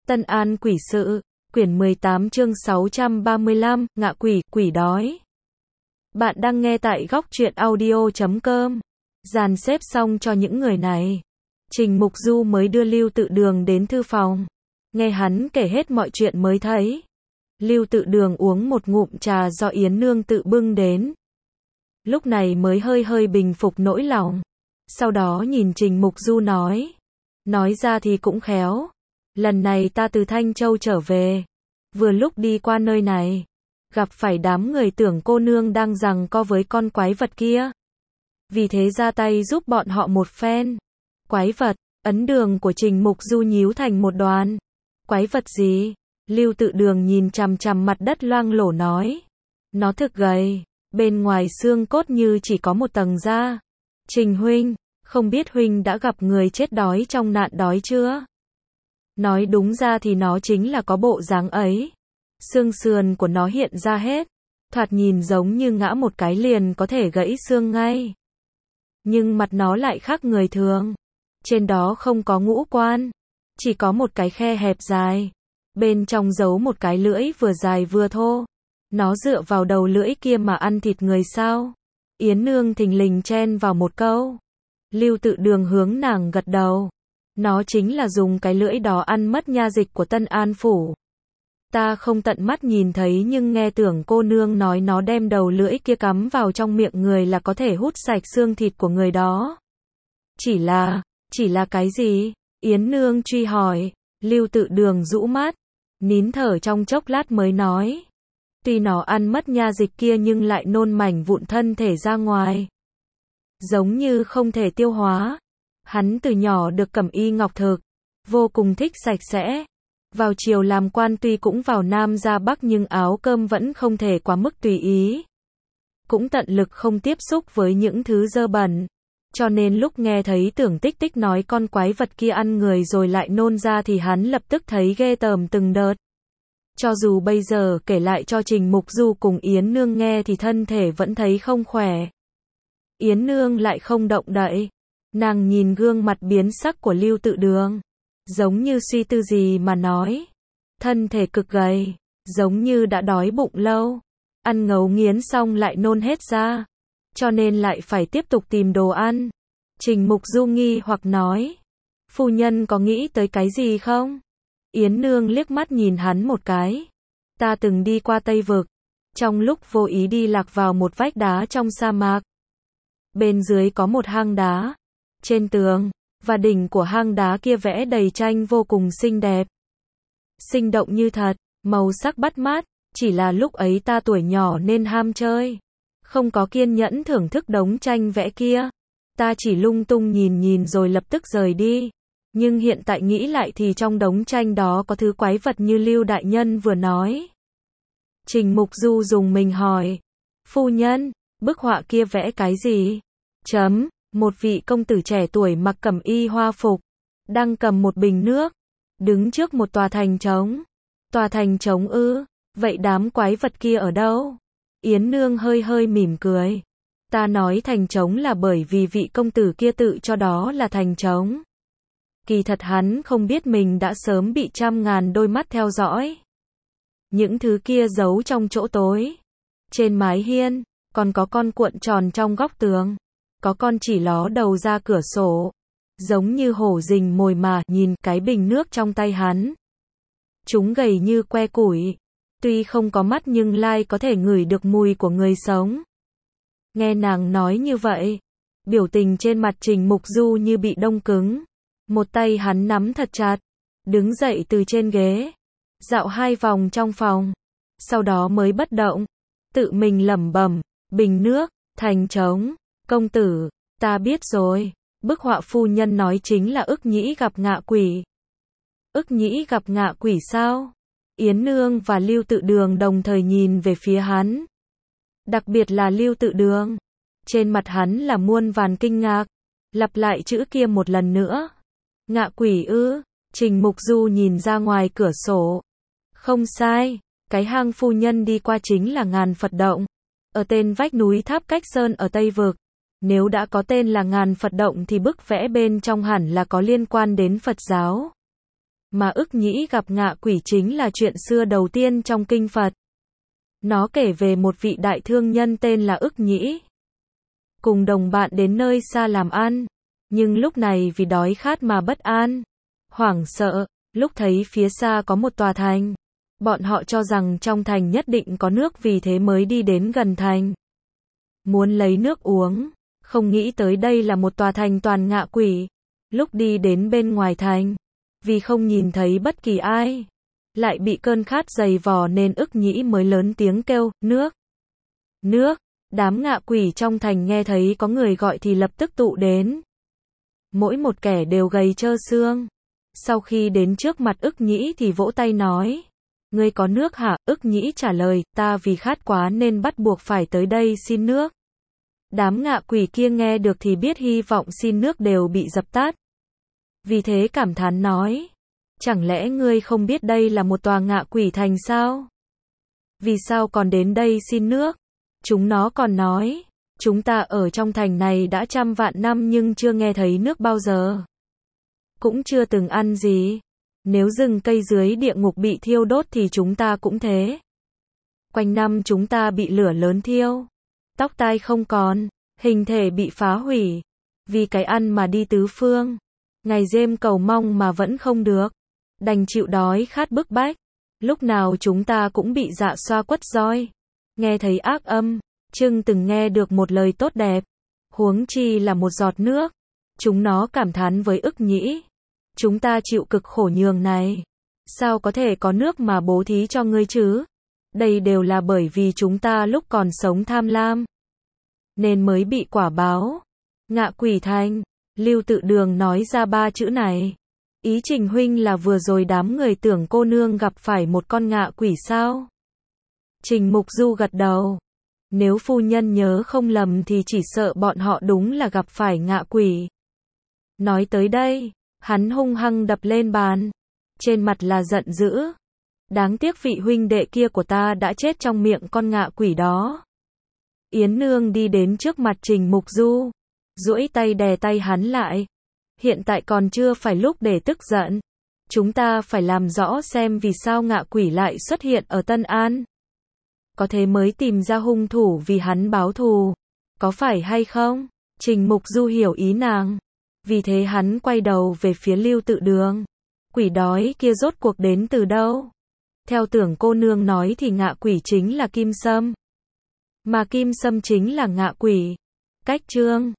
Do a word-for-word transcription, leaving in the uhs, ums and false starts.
Tân An quỷ sự, quyển mười tám chương sáu trăm ba mươi lăm, ngạ quỷ, quỷ đói. Bạn đang nghe tại góc truyện audio chấm com. Dàn xếp xong cho những người này. Trình Mục Du mới đưa Lưu Tự Đường đến thư phòng. Nghe hắn kể hết mọi chuyện mới thấy. Lưu Tự Đường uống một ngụm trà do Yến Nương tự bưng đến. Lúc này mới hơi hơi bình phục nỗi lòng. Sau đó nhìn Trình Mục Du nói. Nói ra thì cũng khéo. Lần này ta từ Thanh Châu trở về. Vừa lúc đi qua nơi này. Gặp phải đám người tưởng cô nương đang giằng co với con quái vật kia. Vì thế ra tay giúp bọn họ một phen. Quái vật, ấn đường của Trình Mục Du nhíu thành một đoàn. Quái vật gì? Lưu Tự Đường nhìn chằm chằm mặt đất loang lổ nói. Nó thực gầy, bên ngoài xương cốt như chỉ có một tầng da. Trình huynh, không biết huynh đã gặp người chết đói trong nạn đói chưa? Nói đúng ra thì nó chính là có bộ dáng ấy. Xương sườn của nó hiện ra hết. Thoạt nhìn giống như ngã một cái liền có thể gãy xương ngay. Nhưng mặt nó lại khác người thường. Trên đó không có ngũ quan. Chỉ có một cái khe hẹp dài. Bên trong giấu một cái lưỡi vừa dài vừa thô. Nó dựa vào đầu lưỡi kia mà ăn thịt người sao? Yến Nương thình lình chen vào một câu. Lưu Tự Đường hướng nàng gật đầu. Nó chính là dùng cái lưỡi đó ăn mất nha dịch của Tân An Phủ. Ta không tận mắt nhìn thấy nhưng nghe tưởng cô nương nói nó đem đầu lưỡi kia cắm vào trong miệng người là có thể hút sạch xương thịt của người đó. Chỉ là, chỉ là cái gì? Yến Nương truy hỏi. Lưu Tự Đường rũ mắt, nín thở trong chốc lát mới nói. Tuy nó ăn mất nha dịch kia nhưng lại nôn mảnh vụn thân thể ra ngoài. Giống như không thể tiêu hóa. Hắn từ nhỏ được cẩm y ngọc thực, vô cùng thích sạch sẽ. Vào chiều làm quan tuy cũng vào Nam ra Bắc nhưng áo cơm vẫn không thể quá mức tùy ý. Cũng tận lực không tiếp xúc với những thứ dơ bẩn. Cho nên lúc nghe thấy Tưởng Tích Tích nói con quái vật kia ăn người rồi lại nôn ra thì hắn lập tức thấy ghê tởm từng đợt. Cho dù bây giờ kể lại cho Trình Mục Du cùng Yến Nương nghe thì thân thể vẫn thấy không khỏe. Yến Nương lại không động đậy. Nàng nhìn gương mặt biến sắc của Lưu Tự Đường. Giống như suy tư gì mà nói. Thân thể cực gầy. Giống như đã đói bụng lâu. Ăn ngấu nghiến xong lại nôn hết ra. Cho nên lại phải tiếp tục tìm đồ ăn. Trình Mục Du nghi hoặc nói. Phu nhân có nghĩ tới cái gì không? Yến Nương liếc mắt nhìn hắn một cái. Ta từng đi qua Tây Vực. Trong lúc vô ý đi lạc vào một vách đá trong sa mạc. Bên dưới có một hang đá. Trên tường và đỉnh của hang đá kia vẽ đầy tranh vô cùng xinh đẹp. Sinh động như thật, màu sắc bắt mắt, chỉ là lúc ấy ta tuổi nhỏ nên ham chơi. Không có kiên nhẫn thưởng thức đống tranh vẽ kia. Ta chỉ lung tung nhìn nhìn rồi lập tức rời đi. Nhưng hiện tại nghĩ lại thì trong đống tranh đó có thứ quái vật như Lưu Đại Nhân vừa nói. Trình Mục Du dùng mình hỏi. Phu nhân, bức họa kia vẽ cái gì? Chấm. Một vị công tử trẻ tuổi mặc cẩm y hoa phục, đang cầm một bình nước, đứng trước một tòa thành trống. Tòa thành trống ư? Vậy đám quái vật kia ở đâu? Yến Nương hơi hơi mỉm cười. Ta nói thành trống là bởi vì vị công tử kia tự cho đó là thành trống. Kỳ thật hắn không biết mình đã sớm bị trăm ngàn đôi mắt theo dõi. Những thứ kia giấu trong chỗ tối. Trên mái hiên, còn có con cuộn tròn trong góc tường. Có con chỉ ló đầu ra cửa sổ. Giống như hổ rình mồi mà nhìn cái bình nước trong tay hắn. Chúng gầy như que củi. Tuy không có mắt nhưng lai có thể ngửi được mùi của người sống. Nghe nàng nói như vậy. Biểu tình trên mặt Trình Mục Du như bị đông cứng. Một tay hắn nắm thật chặt. Đứng dậy từ trên ghế. Dạo hai vòng trong phòng. Sau đó mới bất động. Tự mình lẩm bẩm. Bình nước, thành trống. Công tử, ta biết rồi. Bức họa phu nhân nói chính là Ức Nhĩ gặp ngạ quỷ. Ức Nhĩ gặp ngạ quỷ sao? Yến Nương và Lưu Tự Đường đồng thời nhìn về phía hắn. Đặc biệt là Lưu Tự Đường. Trên mặt hắn là muôn vàn kinh ngạc. Lặp lại chữ kia một lần nữa. Ngạ quỷ ư? Trình Mục Du nhìn ra ngoài cửa sổ. Không sai, cái hang phu nhân đi qua chính là Ngàn Phật Động. Ở tên vách núi Tháp Cách Sơn ở Tây Vực. Nếu đã có tên là Ngàn Phật Động thì bức vẽ bên trong hẳn là có liên quan đến Phật giáo. Mà ức nhĩ gặp ngạ quỷ chính là chuyện xưa đầu tiên trong kinh Phật. Nó kể về một vị đại thương nhân tên là ức nhĩ. Cùng đồng bạn đến nơi xa làm ăn. Nhưng lúc này vì đói khát mà bất an, hoảng sợ, lúc thấy phía xa có một tòa thành. Bọn họ cho rằng trong thành nhất định có nước vì thế mới đi đến gần thành. Muốn lấy nước uống, không nghĩ tới đây là một tòa thành toàn ngạ quỷ. Lúc đi đến bên ngoài thành, vì không nhìn thấy bất kỳ ai, lại bị cơn khát dày vò nên ức nhĩ mới lớn tiếng kêu, nước, nước. Đám ngạ quỷ trong thành nghe thấy có người gọi thì lập tức tụ đến. Mỗi một kẻ đều gầy trơ xương. Sau khi đến trước mặt ức nhĩ thì vỗ tay nói, ngươi có nước hả? Ức nhĩ trả lời, ta vì khát quá nên bắt buộc phải tới đây xin nước. Đám ngạ quỷ kia nghe được thì biết hy vọng xin nước đều bị dập tắt. Vì thế cảm thán nói, chẳng lẽ ngươi không biết đây là một tòa ngạ quỷ thành sao? Vì sao còn đến đây xin nước? Chúng nó còn nói, chúng ta ở trong thành này đã trăm vạn năm nhưng chưa nghe thấy nước bao giờ. Cũng chưa từng ăn gì. Nếu rừng cây dưới địa ngục bị thiêu đốt thì chúng ta cũng thế. Quanh năm chúng ta bị lửa lớn thiêu. Tóc tai không còn, hình thể bị phá hủy. Vì cái ăn mà đi tứ phương. Ngày đêm cầu mong mà vẫn không được. Đành chịu đói khát bức bách. Lúc nào chúng ta cũng bị dạ xoa quất roi. Nghe thấy ác âm, chừng từng nghe được một lời tốt đẹp. Huống chi là một giọt nước. Chúng nó cảm thán với ức nhĩ. Chúng ta chịu cực khổ nhường này. Sao có thể có nước mà bố thí cho ngươi chứ? Đây đều là bởi vì chúng ta lúc còn sống tham lam. Nên mới bị quả báo. Ngạ quỷ thành. Lưu Tự Đường nói ra ba chữ này. Ý Trình huynh là vừa rồi đám người tưởng cô nương gặp phải một con ngạ quỷ sao? Trình Mục Du gật đầu. Nếu phu nhân nhớ không lầm thì chỉ sợ bọn họ đúng là gặp phải ngạ quỷ. Nói tới đây, hắn hung hăng đập lên bàn. Trên mặt là giận dữ. Đáng tiếc vị huynh đệ kia của ta đã chết trong miệng con ngạ quỷ đó. Yến Nương đi đến trước mặt Trình Mục Du. Duỗi tay đè tay hắn lại. Hiện tại còn chưa phải lúc để tức giận. Chúng ta phải làm rõ xem vì sao ngạ quỷ lại xuất hiện ở Tân An. Có thế mới tìm ra hung thủ vì hắn báo thù. Có phải hay không? Trình Mục Du hiểu ý nàng. Vì thế hắn quay đầu về phía Lưu Tự Đường. Quỷ đói kia rốt cuộc đến từ đâu? Theo tưởng cô nương nói thì ngạ quỷ chính là Kim Sâm. Mà Kim Sâm chính là ngạ quỷ. Cách chương